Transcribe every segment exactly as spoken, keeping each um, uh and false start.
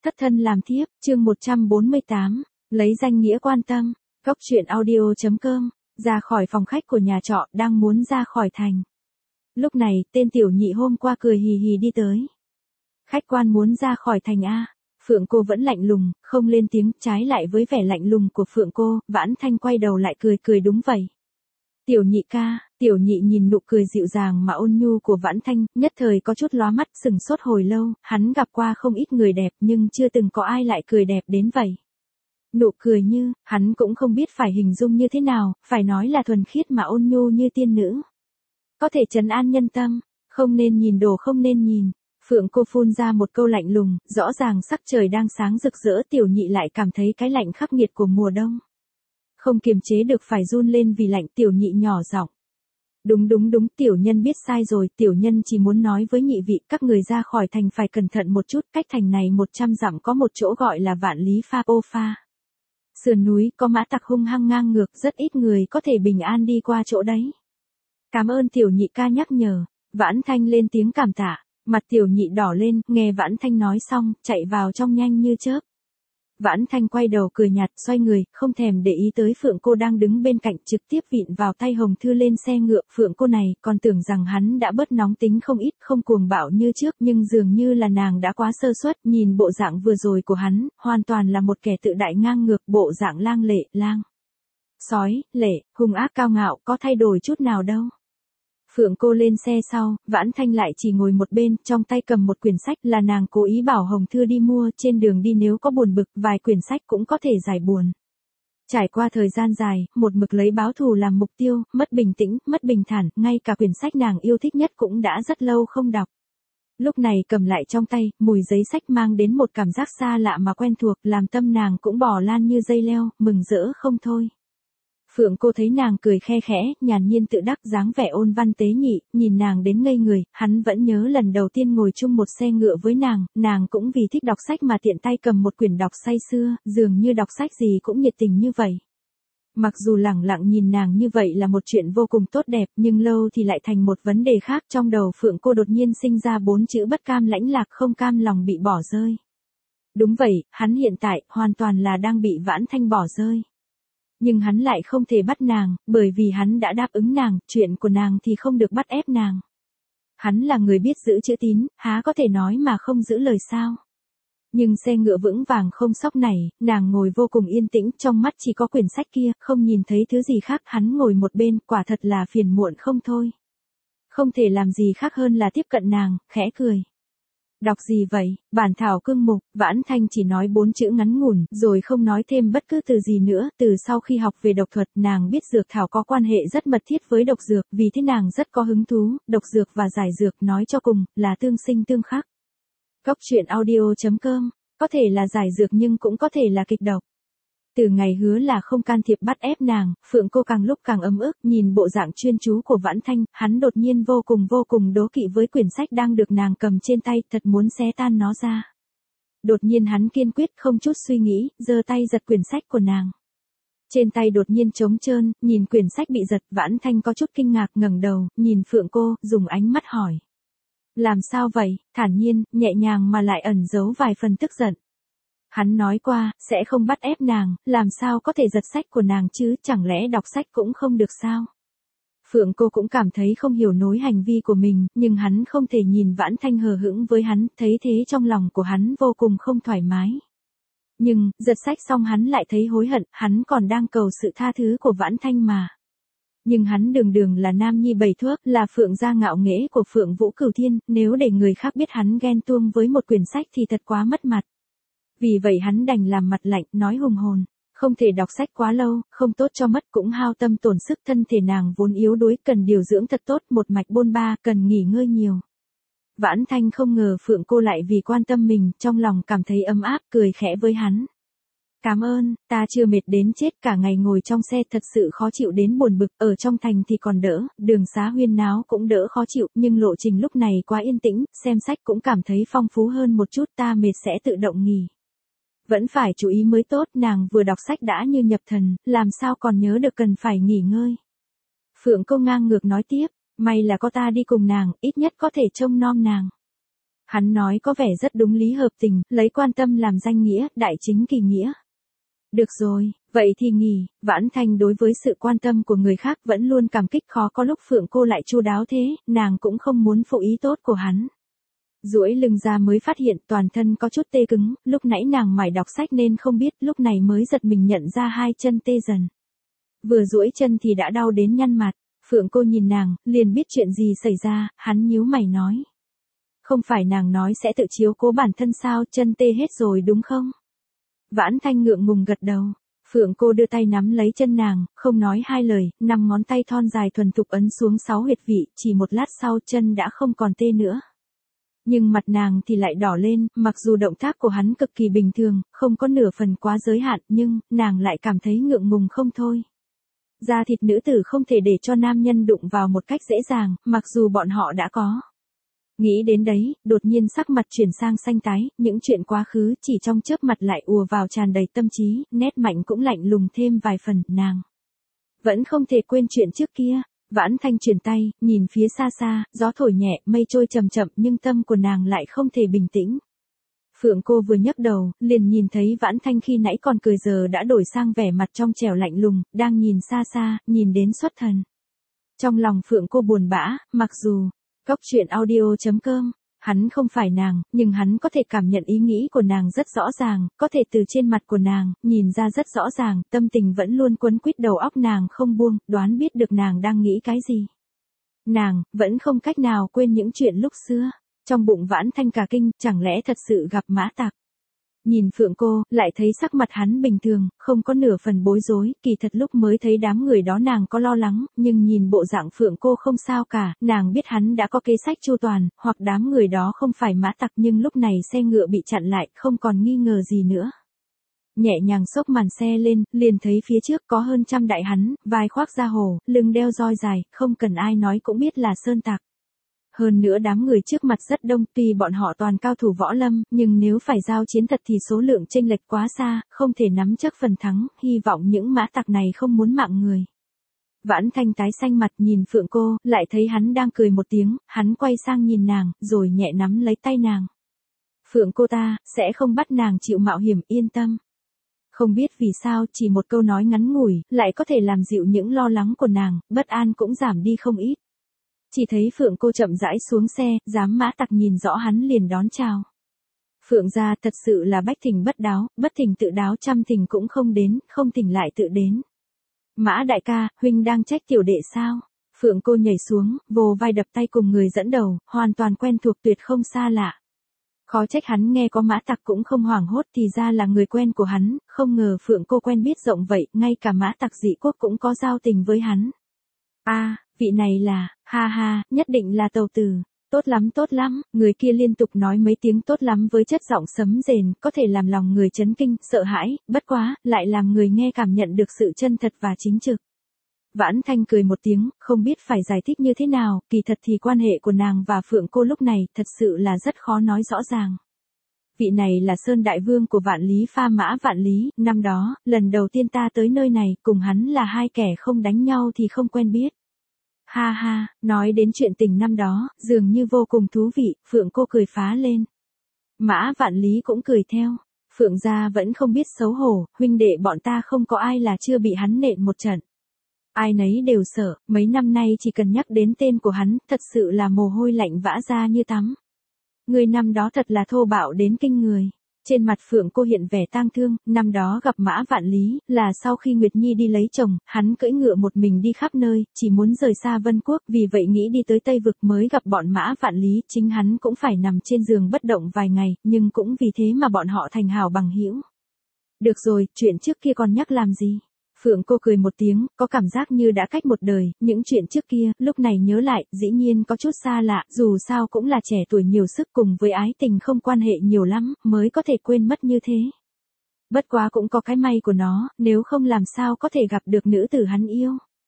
Thất thân làm thiếp, chương một trăm bốn mươi tám, lấy danh nghĩa quan tâm, góc truyện audio chấm com, ra khỏi phòng khách của nhà trọ, đang muốn ra khỏi thành. Lúc này, tên tiểu nhị hôm qua cười hì hì đi tới. Khách quan muốn ra khỏi thành a? Phượng cô vẫn lạnh lùng, không lên tiếng, trái lại với vẻ lạnh lùng của Phượng cô, Vãn Thanh quay đầu lại cười cười đúng vậy. Tiểu nhị ca, tiểu nhị nhìn nụ cười dịu dàng mà ôn nhu của Vãn Thanh, nhất thời có chút lóa mắt, sừng sốt hồi lâu, hắn gặp qua không ít người đẹp nhưng chưa từng có ai lại cười đẹp đến vậy. Nụ cười như, hắn cũng không biết phải hình dung như thế nào, phải nói là thuần khiết mà ôn nhu như tiên nữ. Có thể trấn an nhân tâm, không nên nhìn đồ không nên nhìn. Phượng cô phun ra một câu lạnh lùng, rõ ràng sắc trời đang sáng rực rỡ, tiểu nhị lại cảm thấy cái lạnh khắc nghiệt của mùa đông. Không kiềm chế được phải run lên vì lạnh, tiểu nhị nhỏ giọng. Đúng đúng đúng, tiểu nhân biết sai rồi, tiểu nhân chỉ muốn nói với nhị vị, các người ra khỏi thành phải cẩn thận một chút, cách thành này một trăm dặm có một chỗ gọi là Vạn Lý Pha Ô Pha. Sườn núi có mã tặc hung hăng ngang ngược, rất ít người có thể bình an đi qua chỗ đấy. Cảm ơn tiểu nhị ca nhắc nhở. Vãn Thanh lên tiếng cảm tạ, mặt tiểu nhị đỏ lên, nghe Vãn Thanh nói xong, chạy vào trong nhanh như chớp. Vãn Thanh quay đầu cười nhạt, xoay người, không thèm để ý tới Phượng cô đang đứng bên cạnh, trực tiếp vịn vào tay Hồng Thư lên xe ngựa. Phượng cô này còn tưởng rằng hắn đã bớt nóng tính không ít, không cuồng bạo như trước, nhưng dường như là nàng đã quá sơ suất. Nhìn bộ dạng vừa rồi của hắn, hoàn toàn là một kẻ tự đại ngang ngược, bộ dạng lang lệ, lang sói, lệ, hung ác cao ngạo, có thay đổi chút nào đâu. Phượng cô lên xe sau, Vãn Thanh lại chỉ ngồi một bên, trong tay cầm một quyển sách, là nàng cố ý bảo Hồng Thư đi mua, trên đường đi nếu có buồn bực, vài quyển sách cũng có thể giải buồn. Trải qua thời gian dài, một mực lấy báo thù làm mục tiêu, mất bình tĩnh, mất bình thản, ngay cả quyển sách nàng yêu thích nhất cũng đã rất lâu không đọc. Lúc này cầm lại trong tay, mùi giấy sách mang đến một cảm giác xa lạ mà quen thuộc, làm tâm nàng cũng bò lan như dây leo, mừng rỡ không thôi. Phượng cô thấy nàng cười khe khẽ, nhàn nhiên tự đắc, dáng vẻ ôn văn tế nhị, nhìn nàng đến ngây người, hắn vẫn nhớ lần đầu tiên ngồi chung một xe ngựa với nàng, nàng cũng vì thích đọc sách mà tiện tay cầm một quyển đọc say sưa, dường như đọc sách gì cũng nhiệt tình như vậy. Mặc dù lẳng lặng nhìn nàng như vậy là một chuyện vô cùng tốt đẹp, nhưng lâu thì lại thành một vấn đề khác, trong đầu Phượng cô đột nhiên sinh ra bốn chữ bất cam lãnh lạc, không cam lòng bị bỏ rơi. Đúng vậy, hắn hiện tại hoàn toàn là đang bị Vãn Thanh bỏ rơi. Nhưng hắn lại không thể bắt nàng, bởi vì hắn đã đáp ứng nàng, chuyện của nàng thì không được bắt ép nàng. Hắn là người biết giữ chữ tín, há có thể nói mà không giữ lời sao. Nhưng xe ngựa vững vàng không sóc này, nàng ngồi vô cùng yên tĩnh, trong mắt chỉ có quyển sách kia, không nhìn thấy thứ gì khác, hắn ngồi một bên, quả thật là phiền muộn không thôi. Không thể làm gì khác hơn là tiếp cận nàng, khẽ cười. Đọc gì vậy? Bản thảo cương mục. Vãn Thanh chỉ nói bốn chữ ngắn ngủn, rồi không nói thêm bất cứ từ gì nữa. Từ sau khi học về độc thuật, nàng biết dược thảo có quan hệ rất mật thiết với độc dược, vì thế nàng rất có hứng thú. Độc dược và giải dược nói cho cùng, là tương sinh tương khắc. Góc truyện audio chấm com, có thể là giải dược nhưng cũng có thể là kịch độc. Từ ngày hứa là không can thiệp bắt ép nàng, Phượng cô càng lúc càng ấm ức, nhìn bộ dạng chuyên chú của Vãn Thanh, hắn đột nhiên vô cùng vô cùng đố kỵ với quyển sách đang được nàng cầm trên tay, thật muốn xé tan nó ra. Đột nhiên hắn kiên quyết không chút suy nghĩ, giơ tay giật quyển sách của nàng. Trên tay đột nhiên trống trơn, nhìn quyển sách bị giật, Vãn Thanh có chút kinh ngạc ngẩng đầu, nhìn Phượng cô, dùng ánh mắt hỏi. Làm sao vậy? Thản nhiên, nhẹ nhàng mà lại ẩn giấu vài phần tức giận. Hắn nói qua, sẽ không bắt ép nàng, làm sao có thể giật sách của nàng chứ, chẳng lẽ đọc sách cũng không được sao? Phượng cô cũng cảm thấy không hiểu nối hành vi của mình, nhưng hắn không thể nhìn Vãn Thanh hờ hững với hắn, thấy thế trong lòng của hắn vô cùng không thoải mái. Nhưng, giật sách xong hắn lại thấy hối hận, hắn còn đang cầu sự tha thứ của Vãn Thanh mà. Nhưng hắn đường đường là nam nhi bầy thuốc, là Phượng gia ngạo nghễ của Phượng Vũ Cửu Thiên, nếu để người khác biết hắn ghen tuông với một quyển sách thì thật quá mất mặt. Vì vậy hắn đành làm mặt lạnh, nói hùng hồn, không thể đọc sách quá lâu, không tốt cho mắt, cũng hao tâm tổn sức, thân thể nàng vốn yếu đuối, cần điều dưỡng thật tốt, một mạch bôn ba, cần nghỉ ngơi nhiều. Vãn Thanh không ngờ Phượng cô lại vì quan tâm mình, trong lòng cảm thấy ấm áp, cười khẽ với hắn. Cảm ơn, ta chưa mệt đến chết, cả ngày ngồi trong xe thật sự khó chịu đến buồn bực, ở trong thành thì còn đỡ, đường xá huyên náo cũng đỡ khó chịu, nhưng lộ trình lúc này quá yên tĩnh, xem sách cũng cảm thấy phong phú hơn một chút, ta mệt sẽ tự động nghỉ. Vẫn phải chú ý mới tốt, nàng vừa đọc sách đã như nhập thần, làm sao còn nhớ được cần phải nghỉ ngơi. Phượng cô ngang ngược nói tiếp, may là có ta đi cùng nàng, ít nhất có thể trông nom nàng. Hắn nói có vẻ rất đúng lý hợp tình, lấy quan tâm làm danh nghĩa, đại chính kỳ nghĩa. Được rồi, vậy thì nghỉ. Vãn Thanh đối với sự quan tâm của người khác vẫn luôn cảm kích, khó có lúc Phượng cô lại chu đáo thế, nàng cũng không muốn phụ ý tốt của hắn. Duỗi lưng ra mới phát hiện toàn thân có chút tê cứng, lúc nãy nàng mải đọc sách nên không biết, lúc này mới giật mình nhận ra hai chân tê dần. Vừa duỗi chân thì đã đau đến nhăn mặt. Phượng cô nhìn nàng, liền biết chuyện gì xảy ra, hắn nhíu mày nói. Không phải nàng nói sẽ tự chiếu cố bản thân sao, chân tê hết rồi đúng không? Vãn Thanh ngượng ngùng gật đầu. Phượng cô đưa tay nắm lấy chân nàng, không nói hai lời, năm ngón tay thon dài thuần thục ấn xuống sáu huyệt vị, chỉ một lát sau chân đã không còn tê nữa. Nhưng mặt nàng thì lại đỏ lên, mặc dù động tác của hắn cực kỳ bình thường, không có nửa phần quá giới hạn, nhưng, nàng lại cảm thấy ngượng ngùng không thôi. Da thịt nữ tử không thể để cho nam nhân đụng vào một cách dễ dàng, mặc dù bọn họ đã có. Nghĩ đến đấy, đột nhiên sắc mặt chuyển sang xanh tái, những chuyện quá khứ chỉ trong chớp mặt lại ùa vào tràn đầy tâm trí, nét mạnh cũng lạnh lùng thêm vài phần, nàng. Vẫn không thể quên chuyện trước kia. Vãn Thanh chuyển tay, nhìn phía xa xa, gió thổi nhẹ, mây trôi chậm chậm nhưng tâm của nàng lại không thể bình tĩnh. Phượng cô vừa nhấc đầu, liền nhìn thấy Vãn Thanh khi nãy còn cười giờ đã đổi sang vẻ mặt trong trẻo lạnh lùng, đang nhìn xa xa, nhìn đến xuất thần. Trong lòng Phượng cô buồn bã, mặc dù, Cốc truyện audio chấm com, hắn không phải nàng, nhưng hắn có thể cảm nhận ý nghĩ của nàng rất rõ ràng, có thể từ trên mặt của nàng, nhìn ra rất rõ ràng, tâm tình vẫn luôn quấn quýt đầu óc nàng không buông, đoán biết được nàng đang nghĩ cái gì. Nàng, vẫn không cách nào quên những chuyện lúc xưa. Trong bụng Vãn Thanh cả kinh, chẳng lẽ thật sự gặp Mã Tặc. Nhìn Phượng cô, lại thấy sắc mặt hắn bình thường, không có nửa phần bối rối, kỳ thật lúc mới thấy đám người đó nàng có lo lắng, nhưng nhìn bộ dạng Phượng cô không sao cả, nàng biết hắn đã có kế sách chu toàn, hoặc đám người đó không phải Mã Tặc nhưng lúc này xe ngựa bị chặn lại, không còn nghi ngờ gì nữa. Nhẹ nhàng xốc màn xe lên, liền thấy phía trước có hơn trăm đại hắn, vai khoác da hổ, lưng đeo roi dài, không cần ai nói cũng biết là sơn tặc. Hơn nữa đám người trước mặt rất đông, tuy bọn họ toàn cao thủ võ lâm, nhưng nếu phải giao chiến thật thì số lượng chênh lệch quá xa, không thể nắm chắc phần thắng, hy vọng những mã tặc này không muốn mạng người. Vãn Thanh tái xanh mặt nhìn Phượng cô, lại thấy hắn đang cười một tiếng, hắn quay sang nhìn nàng, rồi nhẹ nắm lấy tay nàng. Phượng cô ta, sẽ không bắt nàng chịu mạo hiểm, yên tâm. Không biết vì sao, chỉ một câu nói ngắn ngủi, lại có thể làm dịu những lo lắng của nàng, bất an cũng giảm đi không ít. Chỉ thấy Phượng cô chậm rãi xuống xe, dám mã tặc nhìn rõ hắn liền đón chào. Phượng gia thật sự là bách thỉnh bất đáo, bất thỉnh tự đáo trăm thỉnh cũng không đến, không thỉnh lại tự đến. Mã đại ca, huynh đang trách tiểu đệ sao? Phượng cô nhảy xuống, vồ vai đập tay cùng người dẫn đầu, hoàn toàn quen thuộc tuyệt không xa lạ. Khó trách hắn nghe có mã tặc cũng không hoảng hốt thì ra là người quen của hắn, không ngờ Phượng cô quen biết rộng vậy, ngay cả mã tặc dị quốc cũng có giao tình với hắn. A, à, vị này là, ha ha, nhất định là tàu tử. Tốt lắm tốt lắm, người kia liên tục nói mấy tiếng tốt lắm với chất giọng sấm rền, có thể làm lòng người chấn kinh, sợ hãi, bất quá, lại làm người nghe cảm nhận được sự chân thật và chính trực. Vãn Thanh cười một tiếng, không biết phải giải thích như thế nào, kỳ thật thì quan hệ của nàng và Phượng cô lúc này thật sự là rất khó nói rõ ràng. Vị này là Sơn Đại Vương của Vạn Lý Pha Mã Vạn Lý, năm đó, lần đầu tiên ta tới nơi này, cùng hắn là hai kẻ không đánh nhau thì không quen biết. Ha ha, nói đến chuyện tình năm đó, dường như vô cùng thú vị, Phượng cô cười phá lên. Mã Vạn Lý cũng cười theo. Phượng gia vẫn không biết xấu hổ, huynh đệ bọn ta không có ai là chưa bị hắn nện một trận. Ai nấy đều sợ, mấy năm nay chỉ cần nhắc đến tên của hắn, thật sự là mồ hôi lạnh vã ra như tắm. Người năm đó thật là thô bạo đến kinh người. Trên mặt Phượng cô hiện vẻ tang thương, năm đó gặp Mã Vạn Lý, là sau khi Nguyệt Nhi đi lấy chồng, hắn cưỡi ngựa một mình đi khắp nơi, chỉ muốn rời xa Vân Quốc, vì vậy nghĩ đi tới Tây Vực mới gặp bọn Mã Vạn Lý, chính hắn cũng phải nằm trên giường bất động vài ngày, nhưng cũng vì thế mà bọn họ thành hảo bằng hữu. Được rồi, chuyện trước kia còn nhắc làm gì? Phượng cô cười một tiếng, có cảm giác như đã cách một đời, những chuyện trước kia, lúc này nhớ lại, dĩ nhiên có chút xa lạ, dù sao cũng là trẻ tuổi nhiều sức cùng với ái tình không quan hệ nhiều lắm, mới có thể quên mất như thế. Bất quá cũng có cái may của nó, nếu không làm sao có thể gặp được nữ tử hắn yêu.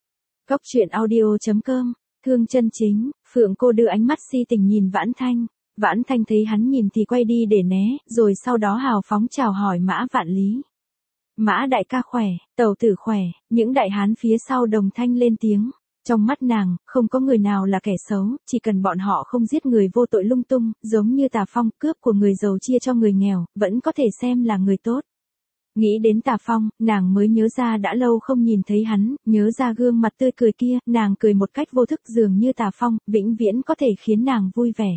Cốc truyện audio chấm com, thương chân chính, Phượng cô đưa ánh mắt si tình nhìn Vãn Thanh. Vãn Thanh thấy hắn nhìn thì quay đi để né, rồi sau đó hào phóng chào hỏi Mã Vạn Lý. Mã đại ca khỏe, tàu tử khỏe, những đại hán phía sau đồng thanh lên tiếng. Trong mắt nàng, không có người nào là kẻ xấu, chỉ cần bọn họ không giết người vô tội lung tung, giống như Tà Phong, cướp của người giàu chia cho người nghèo, vẫn có thể xem là người tốt. Nghĩ đến Tà Phong, nàng mới nhớ ra đã lâu không nhìn thấy hắn, nhớ ra gương mặt tươi cười kia, nàng cười một cách vô thức dường như Tà Phong, vĩnh viễn có thể khiến nàng vui vẻ.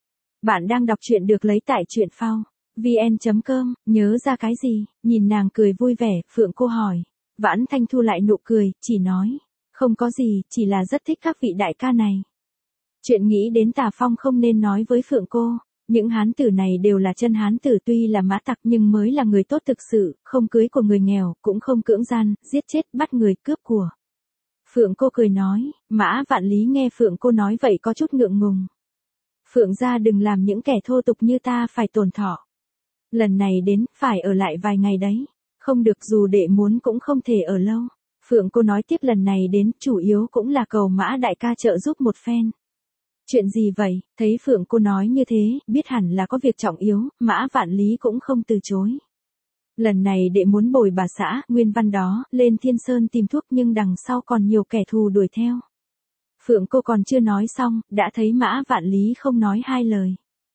Bạn đang đọc truyện được lấy tại truyện phao vn chấm com, nhớ ra cái gì, nhìn nàng cười vui vẻ, Phượng Cô hỏi. Vãn Thanh thu lại nụ cười, chỉ nói, không có gì, chỉ là rất thích các vị đại ca này. Chuyện nghĩ đến Tà Phong không nên nói với Phượng Cô, những hán tử này đều là chân hán tử, tuy là mã tặc nhưng mới là người tốt thực sự, không cưới của người nghèo, cũng không cưỡng gian, giết chết, bắt người, cướp của. Phượng Cô cười nói, Mã Vạn Lý nghe Phượng Cô nói vậy có chút ngượng ngùng. Phượng gia đừng làm những kẻ thô tục như ta phải tổn thọ. Lần này đến, phải ở lại vài ngày đấy. Không được, dù đệ muốn cũng không thể ở lâu. Phượng Cô nói tiếp, lần này đến, chủ yếu cũng là cầu Mã đại ca trợ giúp một phen. Chuyện gì vậy? Thấy Phượng Cô nói như thế, biết hẳn là có việc trọng yếu, Mã Vạn Lý cũng không từ chối. Lần này đệ muốn bồi bà xã, Nguyên Văn đó, lên Thiên Sơn tìm thuốc nhưng đằng sau còn nhiều kẻ thù đuổi theo. Phượng Cô còn chưa nói xong, đã thấy Mã Vạn Lý không nói hai lời.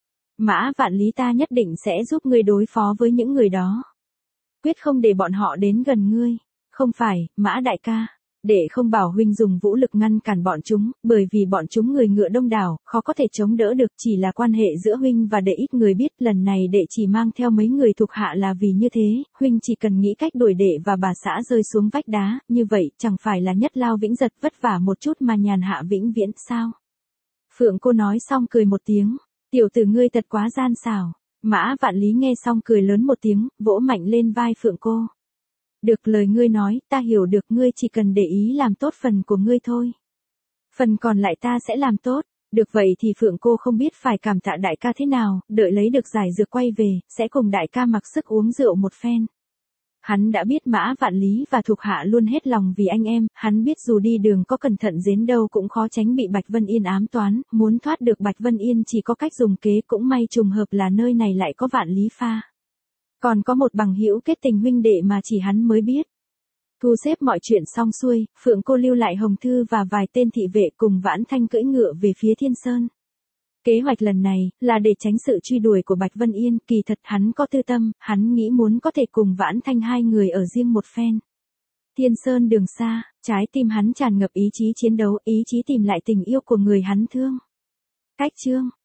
Mã Vạn Lý, ta nhất định sẽ giúp ngươi đối phó với những người đó. Quyết không để bọn họ đến gần ngươi. Không phải, Mã đại ca. Đệ không bảo huynh dùng vũ lực ngăn cản bọn chúng, bởi vì bọn chúng người ngựa đông đảo, khó có thể chống đỡ được, chỉ là quan hệ giữa huynh và đệ ít người biết, lần này đệ chỉ mang theo mấy người thuộc hạ là vì như thế, huynh chỉ cần nghĩ cách đuổi đệ và bà xã rơi xuống vách đá, như vậy, chẳng phải là nhất lao vĩnh giật vất vả một chút mà nhàn hạ vĩnh viễn, sao? Phượng Cô nói xong cười một tiếng, tiểu tử ngươi thật quá gian xảo. Mã Vạn Lý nghe xong cười lớn một tiếng, vỗ mạnh lên vai Phượng Cô. Được, lời ngươi nói, ta hiểu được, ngươi chỉ cần để ý làm tốt phần của ngươi thôi. Phần còn lại ta sẽ làm tốt. Được, vậy thì Phượng Cô không biết phải cảm tạ đại ca thế nào, đợi lấy được giải dược quay về, sẽ cùng đại ca mặc sức uống rượu một phen. Hắn đã biết Mã Vạn Lý và thuộc hạ luôn hết lòng vì anh em, hắn biết dù đi đường có cẩn thận đến đâu cũng khó tránh bị Bạch Vân Yên ám toán, muốn thoát được Bạch Vân Yên chỉ có cách dùng kế, cũng may trùng hợp là nơi này lại có Vạn Lý pha. Còn có một bằng hữu kết tình huynh đệ mà chỉ hắn mới biết. Thu xếp mọi chuyện xong xuôi, Phượng Cô lưu lại Hồng Thư và vài tên thị vệ cùng Vãn Thanh cưỡi ngựa về phía Thiên Sơn. Kế hoạch lần này, là để tránh sự truy đuổi của Bạch Vân Yên, kỳ thật hắn có tư tâm, hắn nghĩ muốn có thể cùng Vãn Thanh hai người ở riêng một phen. Thiên Sơn đường xa, trái tim hắn tràn ngập ý chí chiến đấu, ý chí tìm lại tình yêu của người hắn thương. Cách chương